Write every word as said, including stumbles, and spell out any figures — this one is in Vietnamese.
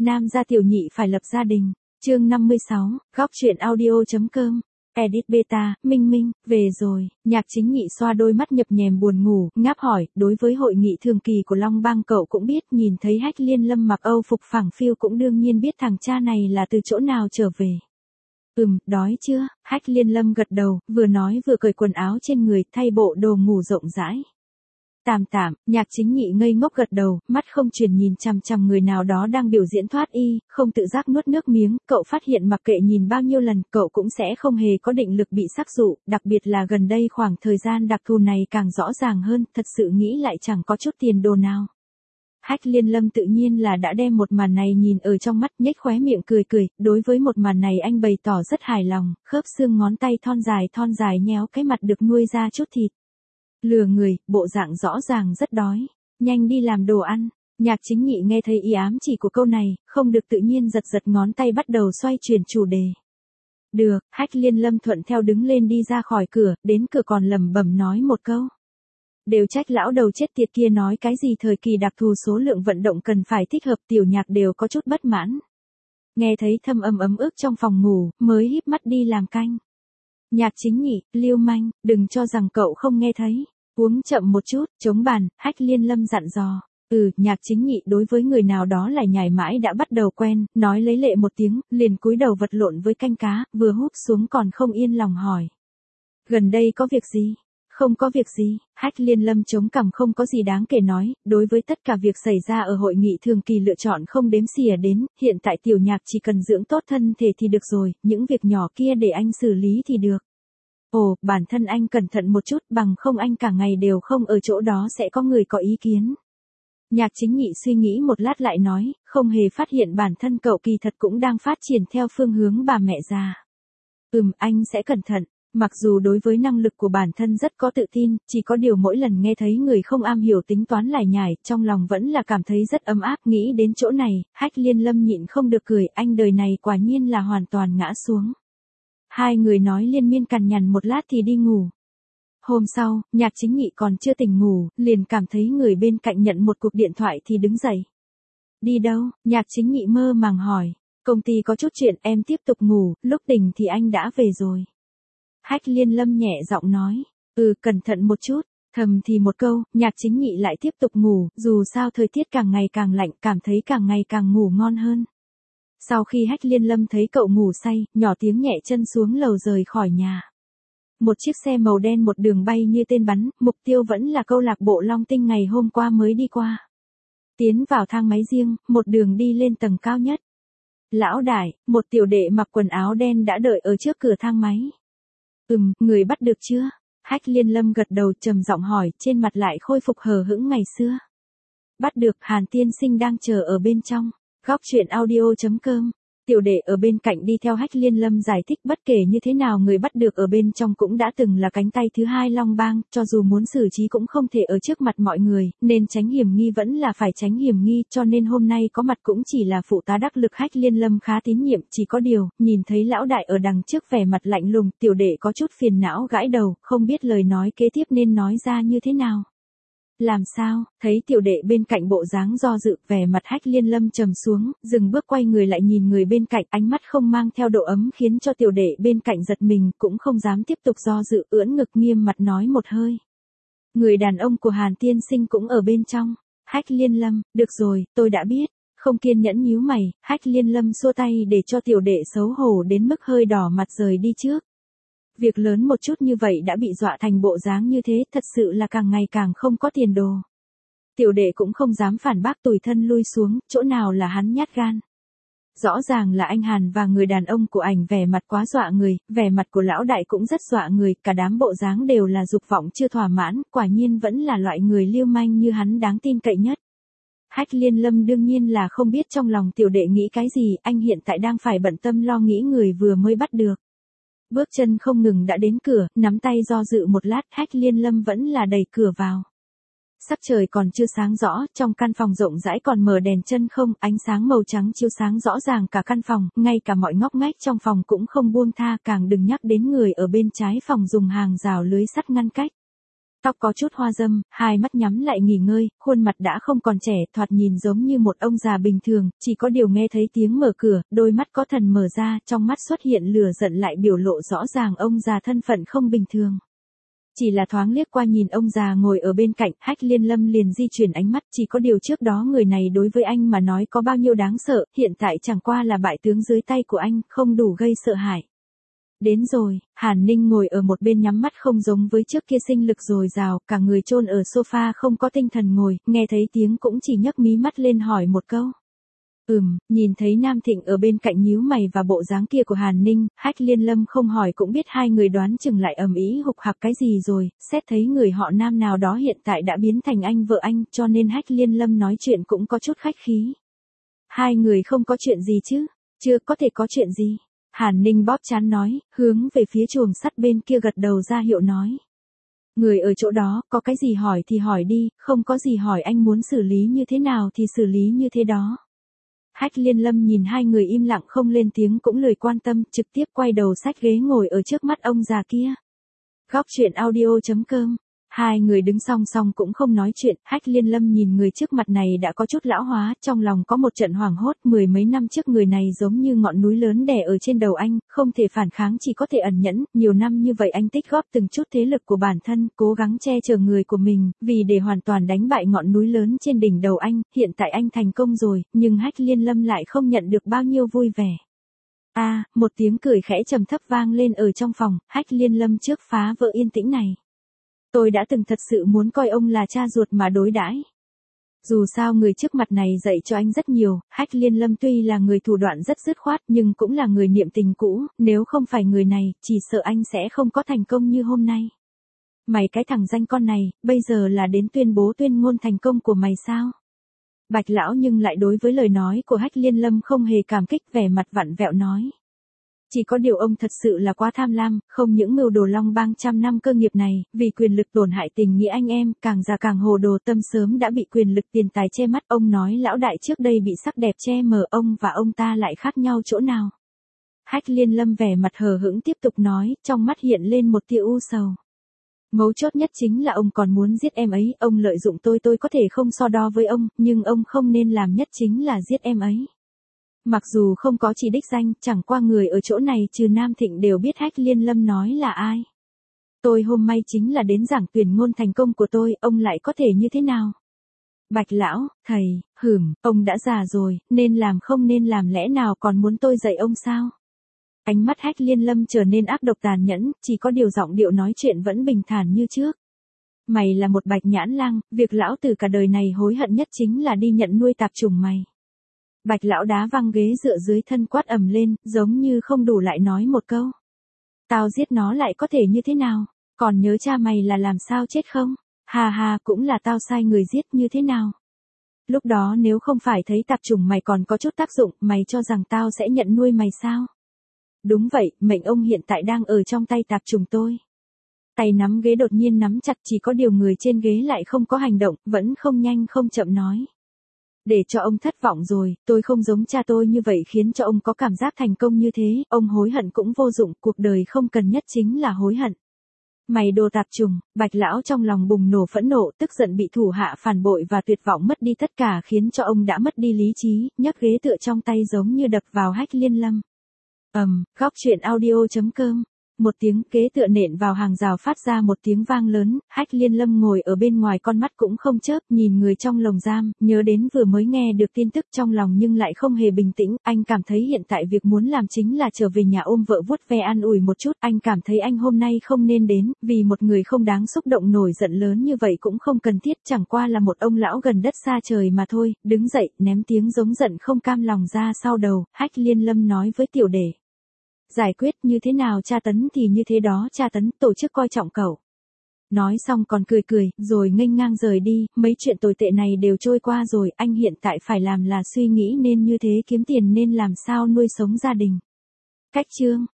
nam gia tiểu nhị phải lập gia đình. Chương năm mươi sáu, góc truyện audio.com. Edit beta, Minh Minh, về rồi. Nhạc Chính Nhị xoa đôi mắt nhập nhèm buồn ngủ, ngáp hỏi, đối với hội nghị thường kỳ của Long Bang cậu cũng biết, nhìn thấy Hách Liên Lâm mặc Âu phục phẳng phiu cũng đương nhiên biết thằng cha này là từ chỗ nào trở về. Ừm, đói chưa? Hách Liên Lâm gật đầu, vừa nói vừa cởi quần áo trên người, thay bộ đồ ngủ rộng rãi. Tạm tạm, Nhạc Chính Nhị ngây ngốc gật đầu, mắt không chuyển nhìn chằm chằm người nào đó đang biểu diễn thoát y, không tự giác nuốt nước miếng, cậu phát hiện mặc kệ nhìn bao nhiêu lần, cậu cũng sẽ không hề có định lực bị sắc dụ, đặc biệt là gần đây khoảng thời gian đặc thù này càng rõ ràng hơn, thật sự nghĩ lại chẳng có chút tiền đồ nào. Hách Liên Lâm tự nhiên là đã đem một màn này nhìn ở trong mắt, nhếch khóe miệng cười cười, đối với một màn này anh bày tỏ rất hài lòng, khớp xương ngón tay thon dài thon dài nhéo cái mặt được nuôi ra chút thịt. Lừa người, bộ dạng rõ ràng rất đói, nhanh đi làm đồ ăn. Nhạc Chính Nhị nghe thấy ý ám chỉ của câu này, không được tự nhiên giật giật ngón tay bắt đầu xoay chuyển chủ đề. Được, Hách Liên Lâm thuận theo đứng lên đi ra khỏi cửa, đến cửa còn lẩm bẩm nói một câu. Đều trách lão đầu chết tiệt kia nói cái gì thời kỳ đặc thù số lượng vận động cần phải thích hợp, Tiểu Nhạc đều có chút bất mãn. Nghe thấy thâm âm ấm ức trong phòng ngủ, mới híp mắt đi làm canh. Nhạc Chính Nhị, lưu manh, đừng cho rằng cậu không nghe thấy. Uống chậm một chút, chống bàn, Hách Liên Lâm dặn dò. Ừ, Nhạc Chính Nhị đối với người nào đó lại nhảy mãi đã bắt đầu quen, nói lấy lệ một tiếng, liền cúi đầu vật lộn với canh cá, vừa húp xuống còn không yên lòng hỏi. Gần đây có việc gì? Không có việc gì, Hách Liên Lâm chống cằm không có gì đáng kể nói, đối với tất cả việc xảy ra ở hội nghị thường kỳ lựa chọn không đếm xỉa đến, hiện tại Tiểu Nhạc chỉ cần dưỡng tốt thân thể thì được rồi, những việc nhỏ kia để anh xử lý thì được. Ồ, bản thân anh cẩn thận một chút, bằng không anh cả ngày đều không ở chỗ đó sẽ có người có ý kiến. Nhạc Chính Nhị suy nghĩ một lát lại nói, không hề phát hiện bản thân cậu kỳ thật cũng đang phát triển theo phương hướng bà mẹ già. Ừm, anh sẽ cẩn thận. Mặc dù đối với năng lực của bản thân rất có tự tin, chỉ có điều mỗi lần nghe thấy người không am hiểu tính toán lải nhải, trong lòng vẫn là cảm thấy rất ấm áp. Nghĩ đến chỗ này, Hách Liên Lâm nhịn không được cười, anh đời này quả nhiên là hoàn toàn ngã xuống. Hai người nói liên miên cằn nhằn một lát thì đi ngủ. Hôm sau, Nhạc Chính Nhị còn chưa tỉnh ngủ, liền cảm thấy người bên cạnh nhận một cuộc điện thoại thì đứng dậy. Đi đâu? Nhạc Chính Nhị mơ màng hỏi. Công ty có chút chuyện, em tiếp tục ngủ, lúc tỉnh thì anh đã về rồi. Hách Liên Lâm nhẹ giọng nói, ừ, cẩn thận một chút, thầm thì một câu, Nhạc Chính Nhị lại tiếp tục ngủ, dù sao thời tiết càng ngày càng lạnh, cảm thấy càng ngày càng ngủ ngon hơn. Sau khi Hách Liên Lâm thấy cậu ngủ say, nhỏ tiếng nhẹ chân xuống lầu rời khỏi nhà. Một chiếc xe màu đen một đường bay như tên bắn, mục tiêu vẫn là câu lạc bộ Long Tinh ngày hôm qua mới đi qua. Tiến vào thang máy riêng, một đường đi lên tầng cao nhất. Lão đại, một tiểu đệ mặc quần áo đen đã đợi ở trước cửa thang máy. Ừm, người bắt được chưa? Hách Liên Lâm gật đầu trầm giọng hỏi, trên mặt lại khôi phục hờ hững ngày xưa. Bắt được, Hàn tiên sinh đang chờ ở bên trong. Góc truyện audio.com. Tiểu đệ ở bên cạnh đi theo Hách Liên Lâm giải thích bất kể như thế nào người bắt được ở bên trong cũng đã từng là cánh tay thứ hai Long Bang, cho dù muốn xử trí cũng không thể ở trước mặt mọi người, nên tránh hiểm nghi vẫn là phải tránh hiểm nghi, cho nên hôm nay có mặt cũng chỉ là phụ tá đắc lực. Hách Liên Lâm khá tín nhiệm, chỉ có điều, nhìn thấy lão đại ở đằng trước vẻ mặt lạnh lùng, tiểu đệ có chút phiền não gãi đầu, không biết lời nói kế tiếp nên nói ra như thế nào. Làm sao? Thấy tiểu đệ bên cạnh bộ dáng do dự, vẻ mặt Hách Liên Lâm trầm xuống, dừng bước quay người lại nhìn người bên cạnh, ánh mắt không mang theo độ ấm khiến cho tiểu đệ bên cạnh giật mình, cũng không dám tiếp tục do dự, ưỡn ngực nghiêm mặt nói một hơi. Người đàn ông của Hàn tiên sinh cũng ở bên trong. Hách Liên Lâm, được rồi, tôi đã biết. Không kiên nhẫn nhíu mày, Hách Liên Lâm xua tay để cho tiểu đệ xấu hổ đến mức hơi đỏ mặt rời đi trước. Việc lớn một chút như vậy đã bị dọa thành bộ dáng như thế, thật sự là càng ngày càng không có tiền đồ. Tiểu đệ cũng không dám phản bác, tủi thân lui xuống, chỗ nào là hắn nhát gan. Rõ ràng là anh Hàn và người đàn ông của ảnh vẻ mặt quá dọa người, vẻ mặt của lão đại cũng rất dọa người, cả đám bộ dáng đều là dục vọng chưa thỏa mãn, quả nhiên vẫn là loại người lưu manh như hắn đáng tin cậy nhất. Hách Liên Lâm đương nhiên là không biết trong lòng tiểu đệ nghĩ cái gì, anh hiện tại đang phải bận tâm lo nghĩ người vừa mới bắt được. Bước chân không ngừng đã đến cửa, nắm tay do dự một lát, Hách Liên Lâm vẫn là đẩy cửa vào. Sắc trời còn chưa sáng rõ, trong căn phòng rộng rãi còn mở đèn chân không, ánh sáng màu trắng chiếu sáng rõ ràng cả căn phòng, ngay cả mọi ngóc ngách trong phòng cũng không buông tha, càng đừng nhắc đến người ở bên trái phòng dùng hàng rào lưới sắt ngăn cách. Tóc có chút hoa râm, hai mắt nhắm lại nghỉ ngơi, khuôn mặt đã không còn trẻ, thoạt nhìn giống như một ông già bình thường, chỉ có điều nghe thấy tiếng mở cửa, đôi mắt có thần mở ra, trong mắt xuất hiện lửa giận lại biểu lộ rõ ràng ông già thân phận không bình thường. Chỉ là thoáng liếc qua nhìn ông già ngồi ở bên cạnh, Hách Liên Lâm liền di chuyển ánh mắt, chỉ có điều trước đó người này đối với anh mà nói có bao nhiêu đáng sợ, hiện tại chẳng qua là bại tướng dưới tay của anh, không đủ gây sợ hãi. Đến rồi, Hàn Ninh ngồi ở một bên nhắm mắt không giống với trước kia sinh lực dồi dào, cả người chôn ở sofa không có tinh thần ngồi, nghe thấy tiếng cũng chỉ nhấc mí mắt lên hỏi một câu. Ừm, nhìn thấy Nam Thịnh ở bên cạnh nhíu mày và bộ dáng kia của Hàn Ninh, Hách Liên Lâm không hỏi cũng biết hai người đoán chừng lại ầm ĩ hục hạc cái gì rồi, xét thấy người họ Nam nào đó hiện tại đã biến thành anh vợ anh, cho nên Hách Liên Lâm nói chuyện cũng có chút khách khí. Hai người không có chuyện gì chứ? Chưa có thể có chuyện gì. Hàn Ninh bóp trán nói, hướng về phía chuồng sắt bên kia gật đầu ra hiệu nói. Người ở chỗ đó, có cái gì hỏi thì hỏi đi, không có gì hỏi anh muốn xử lý như thế nào thì xử lý như thế đó. Hách Liên Lâm nhìn hai người im lặng không lên tiếng cũng lười quan tâm, trực tiếp quay đầu xách ghế ngồi ở trước mắt ông già kia. Góc chuyện audio chấm com. Hai người đứng song song cũng không nói chuyện, Hách Liên Lâm nhìn người trước mặt này đã có chút lão hóa, trong lòng có một trận hoảng hốt, mười mấy năm trước người này giống như ngọn núi lớn đè ở trên đầu anh, không thể phản kháng chỉ có thể ẩn nhẫn, nhiều năm như vậy anh tích góp từng chút thế lực của bản thân, cố gắng che chở người của mình, vì để hoàn toàn đánh bại ngọn núi lớn trên đỉnh đầu anh, hiện tại anh thành công rồi, nhưng Hách Liên Lâm lại không nhận được bao nhiêu vui vẻ. A, à, một tiếng cười khẽ trầm thấp vang lên ở trong phòng, Hách Liên Lâm trước phá vỡ yên tĩnh này. Tôi đã từng thật sự muốn coi ông là cha ruột mà đối đãi. Dù sao người trước mặt này dạy cho anh rất nhiều, Hách Liên Lâm tuy là người thủ đoạn rất dứt khoát nhưng cũng là người niệm tình cũ, nếu không phải người này, chỉ sợ anh sẽ không có thành công như hôm nay. Mày cái thằng danh con này, bây giờ là đến tuyên bố tuyên ngôn thành công của mày sao? Bạch lão nhưng lại đối với lời nói của Hách Liên Lâm không hề cảm kích, vẻ mặt vặn vẹo nói. Chỉ có điều ông thật sự là quá tham lam, không những mưu đồ Long Bang trăm năm cơ nghiệp này, vì quyền lực tổn hại tình nghĩa anh em, càng già càng hồ đồ, tâm sớm đã bị quyền lực tiền tài che mắt. Ông nói lão đại trước đây bị sắc đẹp che mờ, ông và ông ta lại khác nhau chỗ nào? Hách Liên Lâm vẻ mặt hờ hững tiếp tục nói, trong mắt hiện lên một tia u sầu. Mấu chốt nhất chính là ông còn muốn giết em ấy, ông lợi dụng tôi tôi có thể không so đo với ông, nhưng ông không nên làm nhất chính là giết em ấy. Mặc dù không có chỉ đích danh, chẳng qua người ở chỗ này trừ Nam Thịnh đều biết Hách Liên Lâm nói là ai. Tôi hôm nay chính là đến giảng tuyển ngôn thành công của tôi, ông lại có thể như thế nào? Bạch lão, thầy, hửm, ông đã già rồi, nên làm không nên làm lẽ nào còn muốn tôi dạy ông sao? Ánh mắt Hách Liên Lâm trở nên ác độc tàn nhẫn, chỉ có điều giọng điệu nói chuyện vẫn bình thản như trước. Mày là một bạch nhãn lang, việc lão tử cả đời này hối hận nhất chính là đi nhận nuôi tạp chủng mày. Bạch lão đá văng ghế dựa dưới thân quát ầm lên, giống như không đủ lại nói một câu. Tao giết nó lại có thể như thế nào? Còn nhớ cha mày là làm sao chết không? Hà hà, cũng là tao sai người giết như thế nào? Lúc đó nếu không phải thấy tạp chủng mày còn có chút tác dụng, mày cho rằng tao sẽ nhận nuôi mày sao? Đúng vậy, mệnh ông hiện tại đang ở trong tay tạp chủng tôi. Tay nắm ghế đột nhiên nắm chặt, chỉ có điều người trên ghế lại không có hành động, vẫn không nhanh không chậm nói. Để cho ông thất vọng rồi, tôi không giống cha tôi như vậy khiến cho ông có cảm giác thành công như thế, ông hối hận cũng vô dụng, cuộc đời không cần nhất chính là hối hận. Mày đồ tạp trùng, Bạch lão trong lòng bùng nổ phẫn nộ, tức giận bị thủ hạ phản bội và tuyệt vọng mất đi tất cả khiến cho ông đã mất đi lý trí, nhấc ghế tựa trong tay giống như đập vào Hách Liên Lâm. Ầm, um, góc chuyện audio chấm com. Một tiếng ghế tựa nện vào hàng rào phát ra một tiếng vang lớn, Hách Liên Lâm ngồi ở bên ngoài con mắt cũng không chớp, nhìn người trong lồng giam, nhớ đến vừa mới nghe được tin tức trong lòng nhưng lại không hề bình tĩnh, anh cảm thấy hiện tại việc muốn làm chính là trở về nhà ôm vợ vuốt ve an ủi một chút, anh cảm thấy anh hôm nay không nên đến, vì một người không đáng xúc động nổi giận lớn như vậy cũng không cần thiết, chẳng qua là một ông lão gần đất xa trời mà thôi, đứng dậy, ném tiếng giống giận không cam lòng ra sau đầu, Hách Liên Lâm nói với tiểu đệ. Giải quyết như thế nào tra tấn thì như thế đó tra tấn, tổ chức coi trọng cậu. Nói xong còn cười cười, rồi nghênh ngang rời đi, mấy chuyện tồi tệ này đều trôi qua rồi, anh hiện tại phải làm là suy nghĩ nên như thế kiếm tiền nên làm sao nuôi sống gia đình. Cách chương.